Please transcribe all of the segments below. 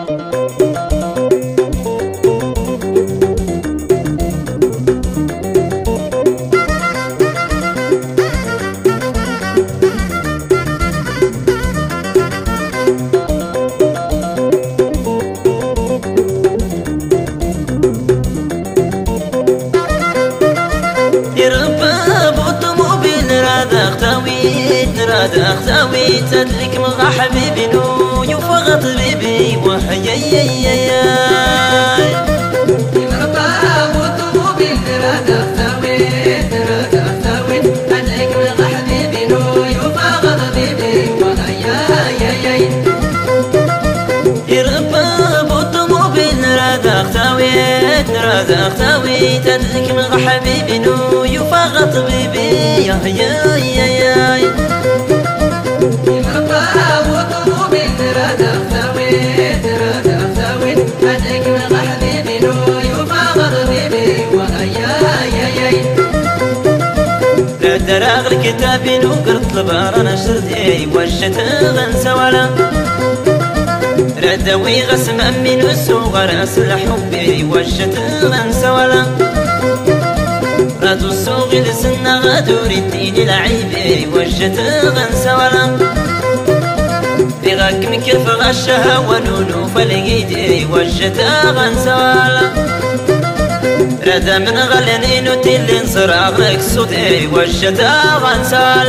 أختاوي تدلك مغا حبيبي نو يفغط بيبي وحياي مربا وطمو بالراد أختاوي تدلك مغا حبيبي نو يفغط بيبي وحياي يربا وطمو بالراد أختاوي تدلك مغا حبيبي نو يفغط بيبي يا دراغ الكتابي وقرط البارة نشرتي وجت غنسى ولا ردوي غسم أمين والصغر أسل حبي وجت غنسى ولا رادو السوق لسنا غادوري الدين لعيبي وجت غنسى ولا بغاك مكيف غشها ونونو فلقيتي وجت غنسى ولا ردا من غلنين وتلين صراغك صوتي وجتا غنسال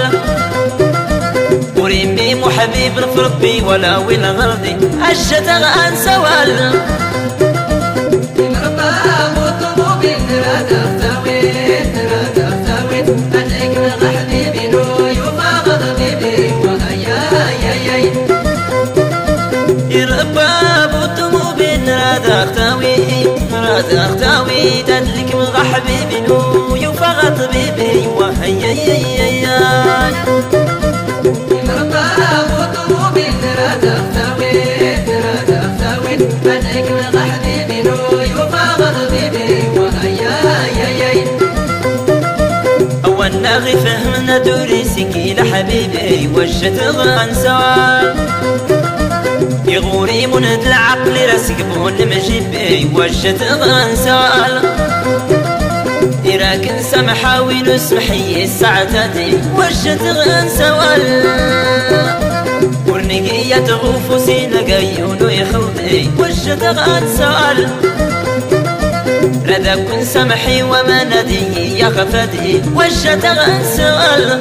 وريمي محبيب في ربي ولا وين غردي أجتا غنسوال مربا وطمو بالراد أختاوين أدعك مغا حبيبي نو يفاغض بيبي وهياي يربا وطمو بالراد أختاوي تدلك مغا حبيبي نو يفغط بيبي وهياي مربا وطمو بالراد أختاوين أدعك مغا حبيبي نو يفغط بيبي وهياي أول ناغي فهمنا دوري سكي لحبيبي وجت غنسوال يغوري من العقل راسقبون مجيبي وجت غنسال إراكن سمحاوي نسمحي الساعتاتي وجت غنسوال ورنقية غوفو سينقايون يخوضي وجت غنسوال رذا كن سمحي وما ندي يا غفدي وجت غنسوال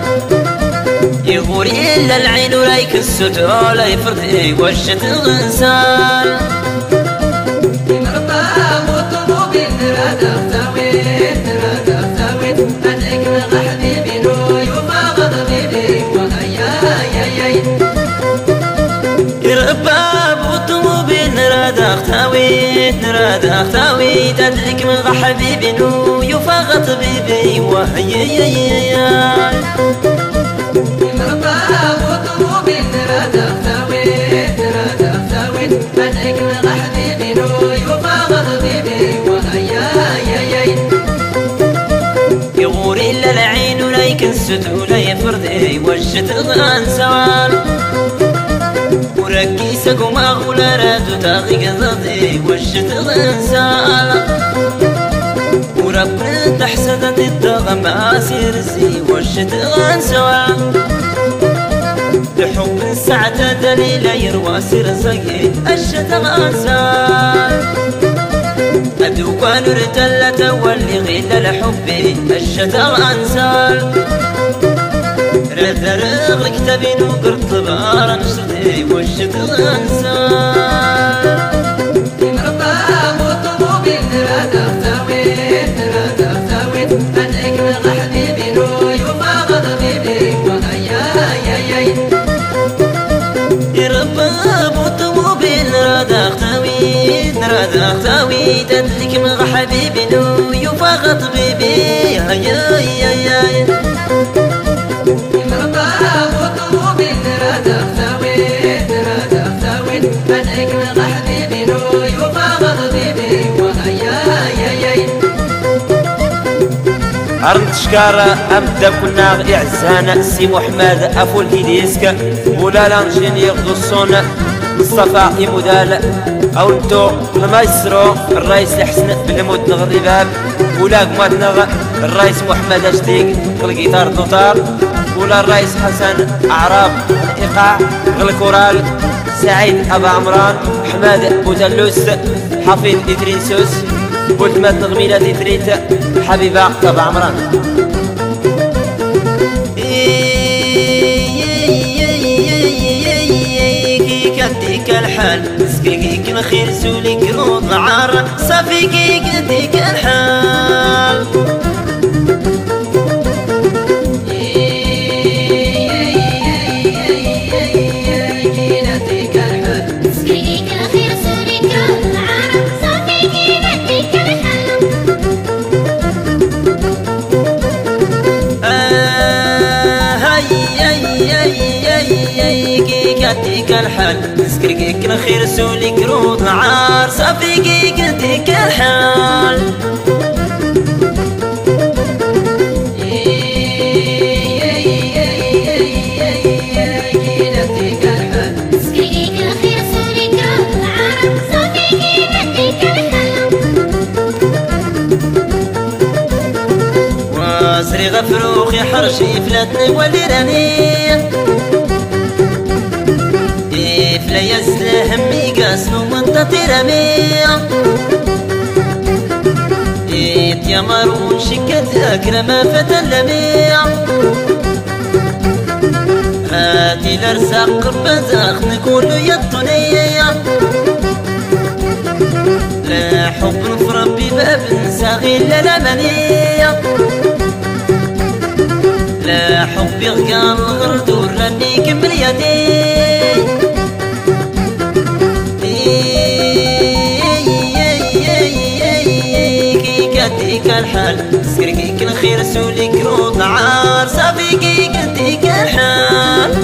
يغوري إلا العين ورايك السدو لا يفرضي وجت غنسال مربا وطمو بالراد أختاوين أدعك مغا حبيبي نو يفاغض بيبي وهياي يربا وطمو بالراد أختاوي تدلك مغا حبيبي نو يفاغط بيبي وهياي مربا وطمو بالراد أختاوين أدعك مغا حبيبي نو يفاغض بيبي وهياي يغوري إلا العين ولايك السدو لا يفرضي وجت غنسوال وركي سقو ما غولا رادو تاغي قضضي وجت غنسال ورب تحسدت الضغم عسير زي وجت غنسوال بحب الساعة دليل يروى سير زقي أجت غنسال أدوكان رتلة واللي غيل لحبي أجت غنسال رد رغلك تبين وقرط بارا نشرتي وجت غنسال مربا وطمو بالراد أختاوين أدعك مغا حبيبي نو يفاغض بيبي وهياي يربا وطمو بالراد أختاوي تدلك مغا حبيبي نو يفاغط بيبي هياي مربا وطمو بالراد أختاوين أدعك مغا حبيبي نو يفاغض بيبي وهياي عرض شكارة أبدا كنا إعزانا سي محمد أفو الهيديسكا مولا لانجين يغدو الصونة مصطفى إمودال أو انتو المايسترو الرئيس الحسن بالمود الرباب ولا قماتنا الرئيس محمد أجديق الجيتار النوتار ولا الرئيس حسن أعراب الإيقاع الكورال سعيد أبا عمران حماد بوزلوس حفيظ إدريسوس بولتمات نغميلة إدريت حبيبة أبا عمران كيك الحال سكيك الخير سوليك روض عار صافي كيك الحال كيك الحال سكركيك الخير سوليك روض عار صافي كيك الحال واسري غفروخي حرشي فلاتني وليراني فلا يسلهم يقاسنو وانت ترمي يا مارون شكت أكرم فتلمي هاتي الارزاق بزاخ نقول يطني لا حب في ربي باب نساغي لا مني لا حب يغقى الغرد وراني كمل يدي كيك الحال سكركيك الخير سوليك روض عار صافي كيك الحال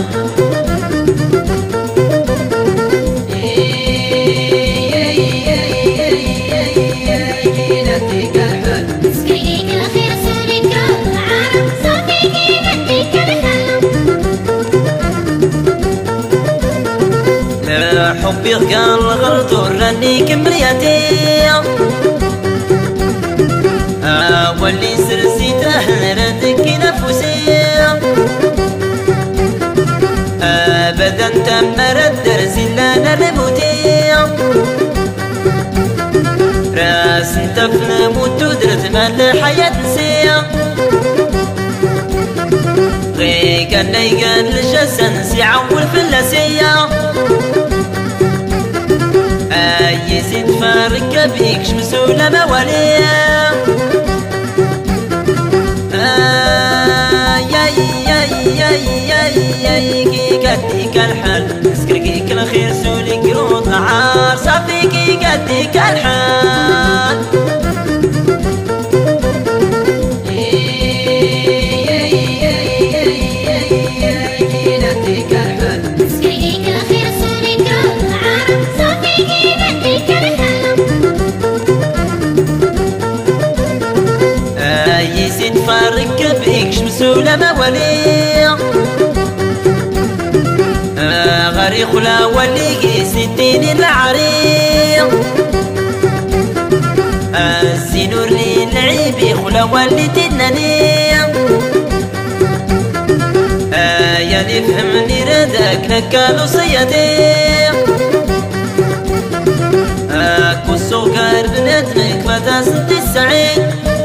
لا حب يغقى الغرد وراني كمل يدي واللي سرسيته ردك نفسي ابدا تمر الدرس الا نرموتي راس انت في موت ودرت مال الحياة نسي غي كان ليقان الجسن سيعول في اللاسية اي زيد فارك بيك شمسولة مواليه كيك الحال سكركيك الخير سوليك روض عار صافي كيك الحال يزيد فارك بيك شمسولة مواليه غري خلا وليقي ستين العريق الزينور لي العيبي خلا ولي تناني يا نفهمني ردك نكالو صيادي كو السكر بندمك متى سنتي السعيد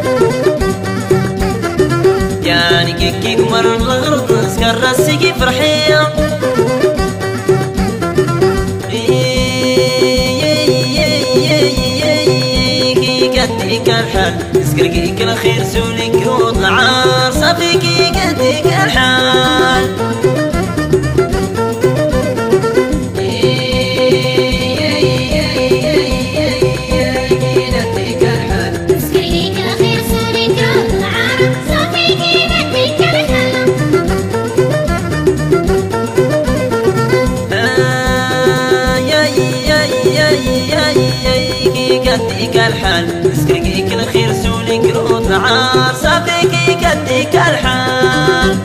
يعني كيك مر الغرض نسكر راسي فرحيه كيك الحال سكركيك الخير سوليك روض عار صافي كيك الحال كيك الحال سكركيك الخير سوليك روض عار صافي كيك الحال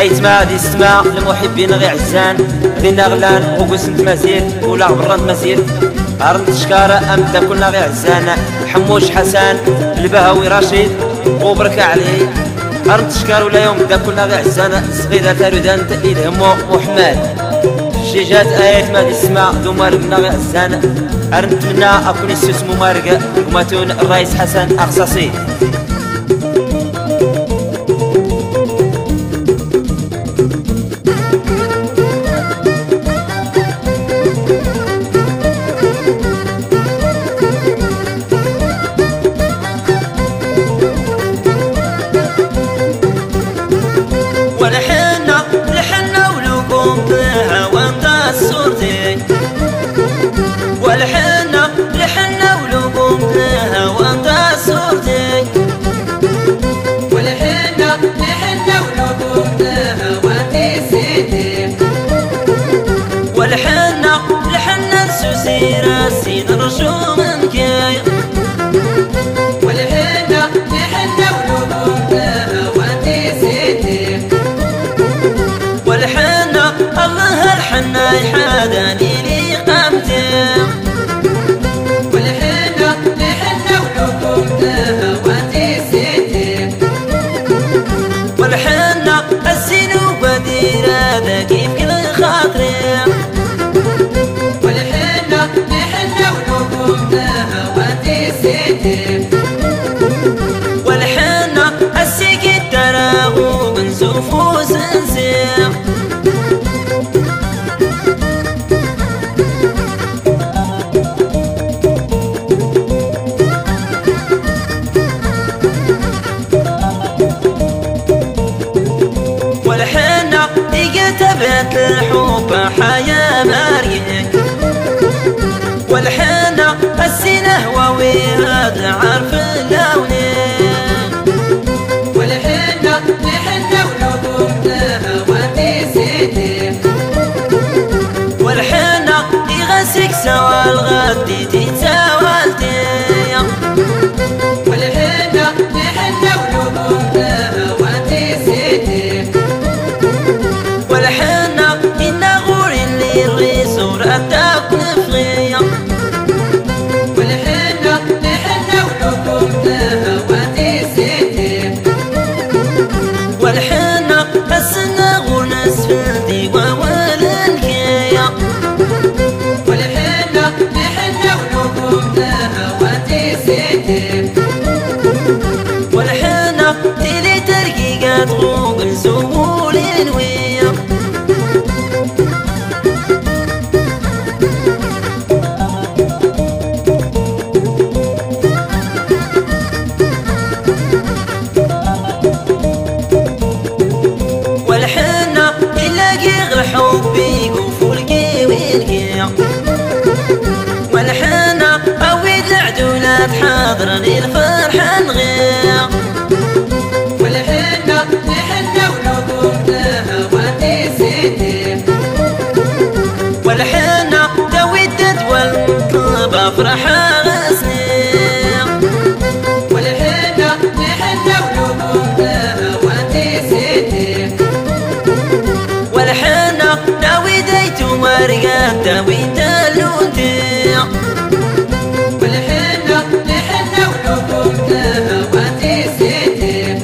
أيت ما دي السماء المحبين غي عزان دينا غلان وقسنت مزيد ولا برند مزيد أرنت شكارة أمدا كنا غي عزان حموش حسن البهوي رشيد وبركة عليه أرنت شكار ولا يوم دا كنا غي عزان صغيدة تارودان تأيد همو محمد شجات آيات ما دي السماء دو مارقنا غي عزان أرنت منا أكون اسمو مارقة وماتون الرئيس حسن أخصاصي لحنا ولوكم بها وانت الصورتي لحنا ولوكم بها وانت الصورتي لحنا ولوكم بها وانت سيدي لحنا السوسي راسي نرجو منك لحنا ولوكم بها وانت سيدي والحنا الله الحنا يحاداني لي قامتي لحنا ولوكم بها وانت سيدي والحنا السنو بديرة ذا كيف كل خاطري لحنا ولوكم بها وانت سيدي والحنا السكت تراغو بنزوف وسنسير والحنا تبت الحب حياة مريك والحنا السنة وويراد عارف اللونين لحنا ولوكم بها وانت سيدي والحنا يغسك سوا الغد تتساوالتي لحنا ولوكم بها وانت سيدي والحنا إنا غور اللي الريس ورأتاك نفغية لحنا ولوكم بها وانت سيدي والحنا السنة غور نسفلتي وولنكية لحنا ولوكم بها وانت سيدي والحنا تيلي ترقيقات غوق الزهول الوية والحنا يلاقي غير حبي وفولقي ويلقي والحنا أويد العدولات حاضرني الفرحة نغير لحنا ولوكم بها وانت سيدي والحنا دويد والمطلب أفرح غسني لحنا ولوكم بها وانت سيدي والحنا دويديت ورقات دويد اللونتي لحنا ولوكم بها وانت سيدي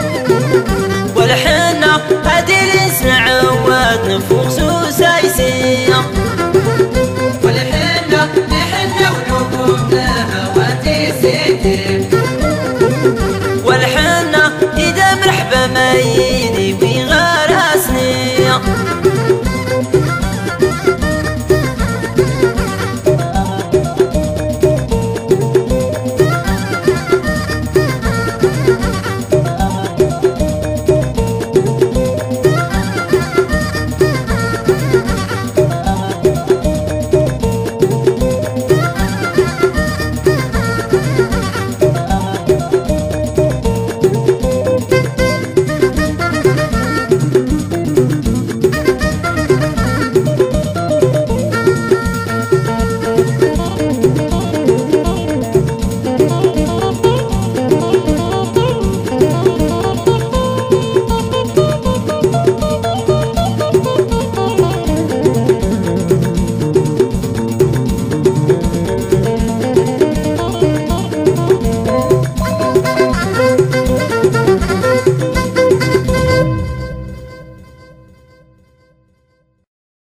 والحنا هدي عواد نفوق سوسايسي لحنا ولوكم بها وانت سيدي والحنا إذا مرحبا ما